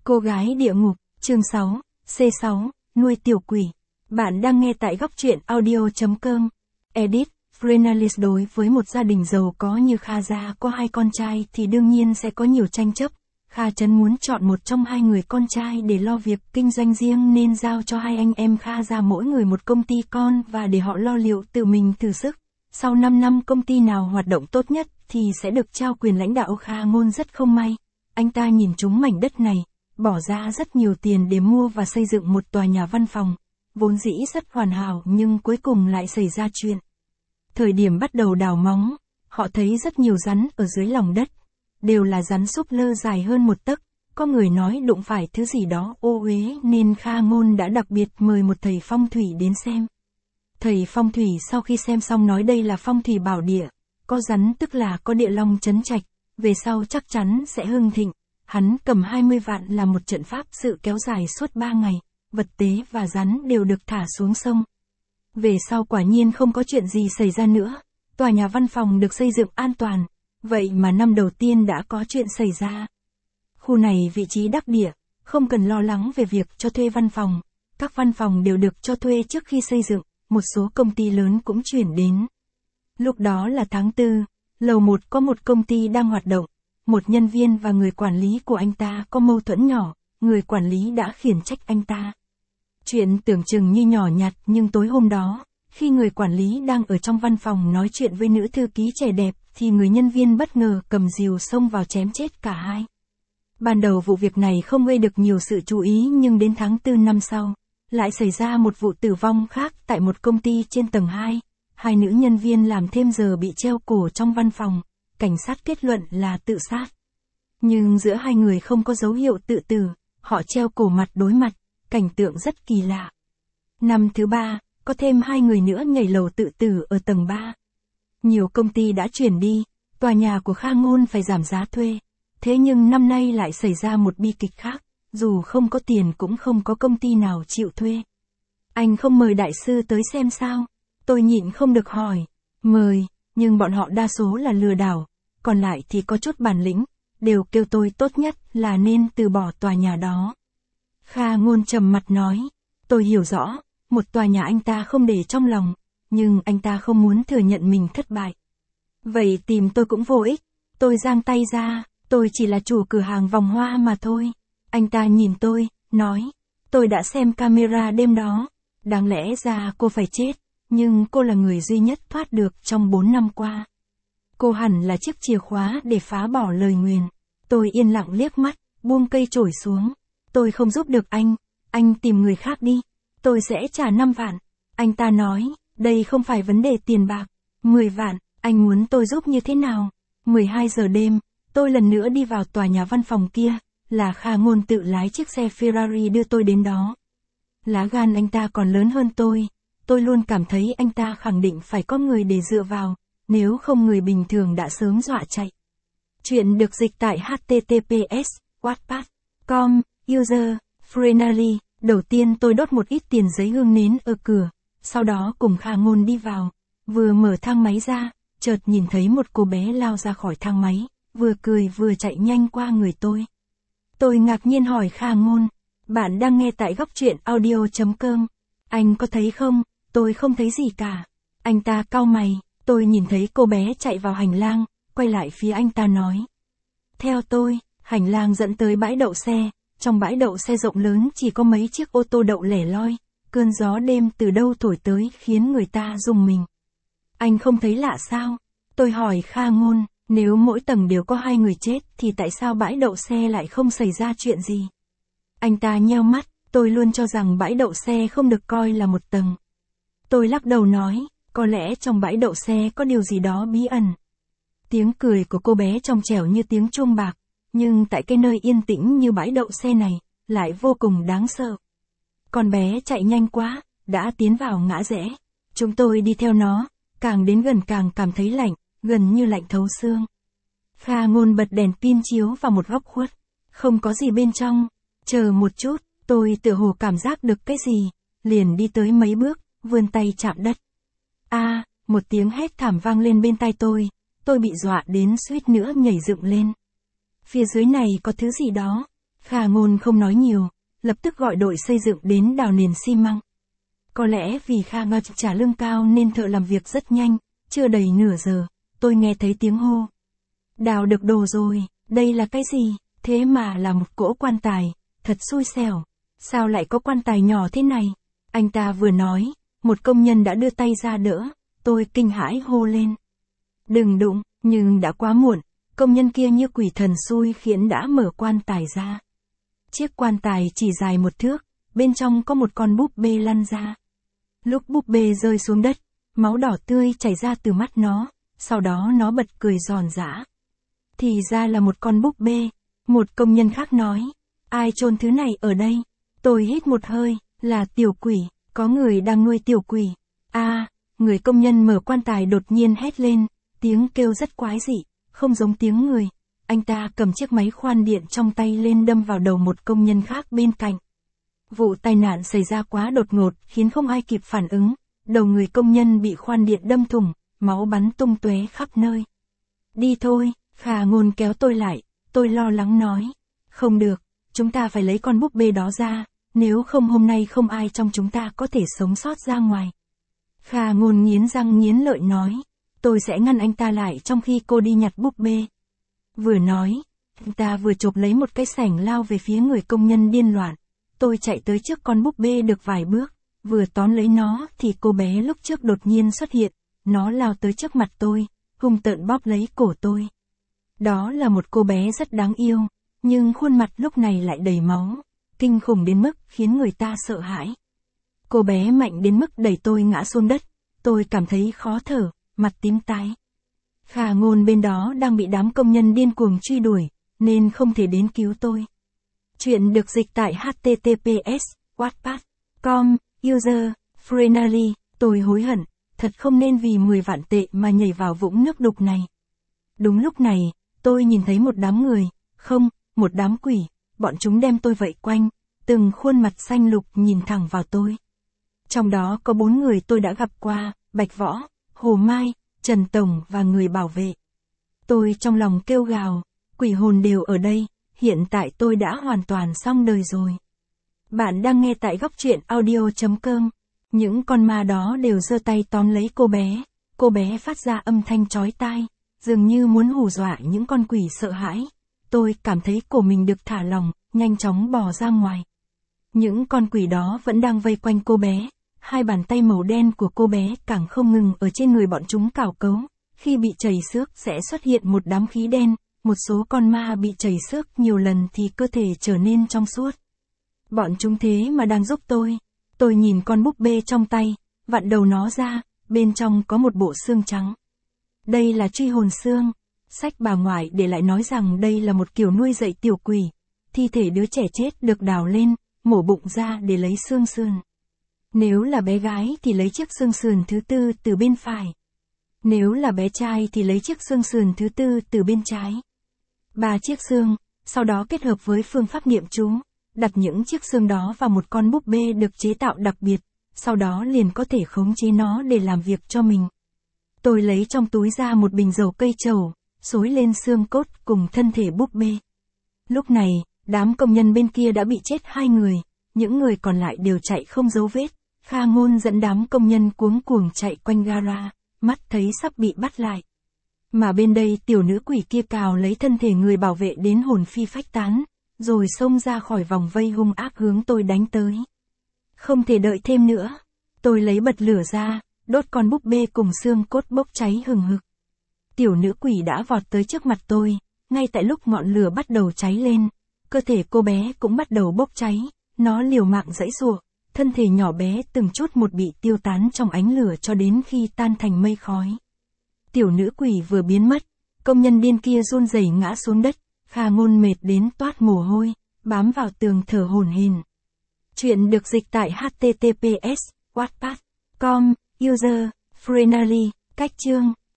Cô gái địa ngục, chương 6, C6, nuôi tiểu quỷ. Bạn đang nghe tại góc truyện audio.com. Edit, Frenalis. Đối với một gia đình giàu có như Kha gia có hai con trai thì đương nhiên sẽ có nhiều tranh chấp. Kha Trấn muốn chọn một trong hai người con trai để lo việc kinh doanh riêng nên giao cho hai anh em Kha gia mỗi người một công ty con và để họ lo liệu tự mình thử sức. Sau 5 năm công ty nào hoạt động tốt nhất thì sẽ được trao quyền lãnh đạo. Kha Ngôn rất không may. Anh ta nhìn trúng mảnh đất này, bỏ ra rất nhiều tiền để mua và xây dựng một tòa nhà văn phòng, vốn dĩ rất hoàn hảo nhưng cuối cùng lại xảy ra chuyện. Thời điểm bắt đầu đào móng, họ thấy rất nhiều rắn ở dưới lòng đất, đều là rắn súp lơ dài hơn 1 tấc, có người nói đụng phải thứ gì đó ô uế nên Kha Ngôn đã đặc biệt mời một thầy phong thủy đến xem. Thầy phong thủy sau khi xem xong nói đây là phong thủy bảo địa, có rắn tức là có địa long trấn trạch, về sau chắc chắn sẽ hưng thịnh. Hắn cầm 20 vạn là một trận pháp sự kéo dài suốt 3 ngày, vật tế và rắn đều được thả xuống sông. Về sau quả nhiên không có chuyện gì xảy ra nữa, tòa nhà văn phòng được xây dựng an toàn, vậy mà năm đầu tiên đã có chuyện xảy ra. Khu này vị trí đắc địa, không cần lo lắng về việc cho thuê văn phòng, các văn phòng đều được cho thuê trước khi xây dựng, một số công ty lớn cũng chuyển đến. Lúc đó là tháng 4, lầu 1 có một công ty đang hoạt động. Một nhân viên và người quản lý của anh ta có mâu thuẫn nhỏ, người quản lý đã khiển trách anh ta. Chuyện tưởng chừng như nhỏ nhặt nhưng tối hôm đó, khi người quản lý đang ở trong văn phòng nói chuyện với nữ thư ký trẻ đẹp thì người nhân viên bất ngờ cầm rìu xông vào chém chết cả hai. Ban đầu vụ việc này không gây được nhiều sự chú ý nhưng đến tháng 4 năm sau, lại xảy ra một vụ tử vong khác tại một công ty trên tầng 2. Hai nữ nhân viên làm thêm giờ bị treo cổ trong văn phòng. Cảnh sát kết luận là tự sát. Nhưng giữa hai người không có dấu hiệu tự tử, họ treo cổ mặt đối mặt, cảnh tượng rất kỳ lạ. Năm thứ 3, có thêm 2 người nữa nhảy lầu tự tử ở tầng 3. Nhiều công ty đã chuyển đi, tòa nhà của Kha Ngôn phải giảm giá thuê. Thế nhưng năm nay lại xảy ra một bi kịch khác, dù không có tiền cũng không có công ty nào chịu thuê. Anh không mời đại sư tới xem sao? Tôi nhịn không được hỏi. Mời. Nhưng bọn họ đa số là lừa đảo, còn lại thì có chút bản lĩnh, đều kêu tôi tốt nhất là nên từ bỏ tòa nhà đó. Kha Ngôn trầm mặt nói, tôi hiểu rõ, một tòa nhà anh ta không để trong lòng, nhưng anh ta không muốn thừa nhận mình thất bại. Vậy tìm tôi cũng vô ích, tôi giang tay ra, tôi chỉ là chủ cửa hàng vòng hoa mà thôi. Anh ta nhìn tôi, nói, tôi đã xem camera đêm đó, đáng lẽ ra cô phải chết. Nhưng cô là người duy nhất thoát được trong 4 năm qua. Cô hẳn là chiếc chìa khóa để phá bỏ lời nguyền. Tôi yên lặng liếc mắt, buông cây chổi xuống. Tôi không giúp được anh tìm người khác đi. Tôi sẽ trả 5 vạn. Anh ta nói, đây không phải vấn đề tiền bạc. 10 vạn, anh muốn tôi giúp như thế nào? 12 giờ đêm, tôi lần nữa đi vào tòa nhà văn phòng kia, là Kha Ngôn tự lái chiếc xe Ferrari đưa tôi đến đó. Lá gan anh ta còn lớn hơn tôi luôn cảm thấy anh ta khẳng định phải có người để dựa vào, nếu không người bình thường đã sớm dọa chạy. Chuyện được dịch tại https://wattpad.com, user, Frenali. Đầu tiên tôi đốt một ít tiền giấy hương nến ở cửa, sau đó cùng Kha Ngôn đi vào, vừa mở thang máy ra, chợt nhìn thấy một cô bé lao ra khỏi thang máy, vừa cười vừa chạy nhanh qua người tôi. Tôi ngạc nhiên hỏi Kha Ngôn, bạn đang nghe tại góc truyện audio.com, anh có thấy không? Tôi không thấy gì cả. Anh ta cau mày, tôi nhìn thấy cô bé chạy vào hành lang, quay lại phía anh ta nói. Theo tôi, hành lang dẫn tới bãi đậu xe, trong bãi đậu xe rộng lớn chỉ có mấy chiếc ô tô đậu lẻ loi, cơn gió đêm từ đâu thổi tới khiến người ta rùng mình. Anh không thấy lạ sao? Tôi hỏi Kha Ngôn, nếu mỗi tầng đều có 2 người chết thì tại sao bãi đậu xe lại không xảy ra chuyện gì? Anh ta nheo mắt, tôi luôn cho rằng bãi đậu xe không được coi là một tầng. Tôi lắc đầu nói, có lẽ trong bãi đậu xe có điều gì đó bí ẩn. Tiếng cười của cô bé trong trẻo như tiếng chuông bạc, nhưng tại cái nơi yên tĩnh như bãi đậu xe này, lại vô cùng đáng sợ. Con bé chạy nhanh quá, đã tiến vào ngã rẽ. Chúng tôi đi theo nó, càng đến gần càng cảm thấy lạnh, gần như lạnh thấu xương. Kha Ngôn bật đèn pin chiếu vào một góc khuất, không có gì bên trong. Chờ một chút, tôi tựa hồ cảm giác được cái gì, liền đi tới mấy bước, vươn tay chạm đất. Một tiếng hét thảm vang lên bên tai tôi bị dọa đến suýt nữa nhảy dựng lên. Phía dưới này có thứ gì đó. Kha Ngôn không nói nhiều, lập tức gọi đội xây dựng đến đào nền xi măng. Có lẽ vì Kha Ngôn trả lương cao nên thợ làm việc rất nhanh, chưa đầy nửa giờ, tôi nghe thấy tiếng hô. Đào được đồ rồi, đây là cái gì? Thế mà là một cỗ quan tài, thật xui xẻo. Sao lại có quan tài nhỏ thế này? Anh ta vừa nói, một công nhân đã đưa tay ra đỡ, tôi kinh hãi hô lên. Đừng đụng, nhưng đã quá muộn, công nhân kia như quỷ thần xui khiến đã mở quan tài ra. Chiếc quan tài chỉ dài 1 thước, bên trong có một con búp bê lăn ra. Lúc búp bê rơi xuống đất, máu đỏ tươi chảy ra từ mắt nó, sau đó nó bật cười giòn giã. Thì ra là một con búp bê, một công nhân khác nói. Ai chôn thứ này ở đây? Tôi hít một hơi, là tiểu quỷ, có người đang nuôi tiểu quỷ. Người công nhân mở quan tài đột nhiên hét lên, tiếng kêu rất quái dị, không giống tiếng người. Anh ta cầm chiếc máy khoan điện trong tay lên đâm vào đầu một công nhân khác bên cạnh. Vụ tai nạn xảy ra quá đột ngột khiến không ai kịp phản ứng, đầu người công nhân bị khoan điện đâm thủng, máu bắn tung tóe khắp nơi. Đi thôi, Kha Ngôn kéo tôi lại, tôi lo lắng nói. Không được, chúng ta phải lấy con búp bê đó ra, nếu không hôm nay không ai trong chúng ta có thể sống sót ra ngoài. Kha Ngôn nghiến răng nghiến lợi nói, tôi sẽ ngăn anh ta lại trong khi cô đi nhặt búp bê. Vừa nói, anh ta vừa chộp lấy một cái sẻng lao về phía người công nhân điên loạn. Tôi chạy tới trước con búp bê được vài bước, vừa tóm lấy nó thì cô bé lúc trước đột nhiên xuất hiện, nó lao tới trước mặt tôi, hung tợn bóp lấy cổ tôi. Đó là một cô bé rất đáng yêu, nhưng khuôn mặt lúc này lại đầy máu, kinh khủng đến mức khiến người ta sợ hãi. Cô bé mạnh đến mức đẩy tôi ngã xuống đất, tôi cảm thấy khó thở, mặt tím tái. Kha Ngôn bên đó đang bị đám công nhân điên cuồng truy đuổi, nên không thể đến cứu tôi. Chuyện được dịch tại https://wattpad.com, user, friendly, tôi hối hận, thật không nên vì 10 vạn tệ mà nhảy vào vũng nước đục này. Đúng lúc này, tôi nhìn thấy một đám người, một đám quỷ, bọn chúng đem tôi vây quanh, từng khuôn mặt xanh lục nhìn thẳng vào tôi. Trong đó có 4 người tôi đã gặp qua, Bạch Võ, Hồ Mai, Trần Tổng và người bảo vệ. Tôi trong lòng kêu gào, quỷ hồn đều ở đây, hiện tại tôi đã hoàn toàn xong đời rồi. Bạn đang nghe tại góc truyện audio.com. Những con ma đó đều giơ tay tóm lấy cô bé phát ra âm thanh chói tai, dường như muốn hù dọa những con quỷ sợ hãi. Tôi cảm thấy cổ mình được thả lỏng, nhanh chóng bò ra ngoài. Những con quỷ đó vẫn đang vây quanh cô bé, hai bàn tay màu đen của cô bé càng không ngừng ở trên người bọn chúng cào cấu. Khi bị chảy xước sẽ xuất hiện một đám khí đen, một số con ma bị chảy xước nhiều lần thì cơ thể trở nên trong suốt. Bọn chúng thế mà đang giúp tôi. Tôi nhìn con búp bê trong tay, vặn đầu nó ra, bên trong có một bộ xương trắng. Đây là truy hồn xương. Sách bà ngoại để lại nói rằng đây là một kiểu nuôi dạy tiểu quỷ. Thi thể đứa trẻ chết được đào lên, mổ bụng ra để lấy xương sườn. Nếu là bé gái thì lấy chiếc xương sườn thứ tư từ bên phải. Nếu là bé trai thì lấy chiếc xương sườn thứ tư từ bên trái. 3 chiếc xương, sau đó kết hợp với phương pháp niệm chú, đặt những chiếc xương đó vào một con búp bê được chế tạo đặc biệt, sau đó liền có thể khống chế nó để làm việc cho mình. Tôi lấy trong túi ra một bình dầu cây trầu, xối lên xương cốt cùng thân thể búp bê. Lúc này, đám công nhân bên kia đã bị chết 2 người, những người còn lại đều chạy không dấu vết. Kha Ngôn dẫn đám công nhân cuống cuồng chạy quanh gara, mắt thấy sắp bị bắt lại. Mà bên đây tiểu nữ quỷ kia cào lấy thân thể người bảo vệ đến hồn phi phách tán, rồi xông ra khỏi vòng vây hung ác hướng tôi đánh tới. Không thể đợi thêm nữa. Tôi lấy bật lửa ra, đốt con búp bê cùng xương cốt bốc cháy hừng hực. Tiểu nữ quỷ đã vọt tới trước mặt tôi, ngay tại lúc ngọn lửa bắt đầu cháy lên, cơ thể cô bé cũng bắt đầu bốc cháy, nó liều mạng giãy giụa, thân thể nhỏ bé từng chút một bị tiêu tán trong ánh lửa cho đến khi tan thành mây khói. Tiểu nữ quỷ vừa biến mất, công nhân điên kia run rẩy ngã xuống đất, Kha Ngôn mệt đến toát mồ hôi, bám vào tường thở hổn hển. Chuyện được dịch tại https://wattpad.com, user, friendly, cách chương.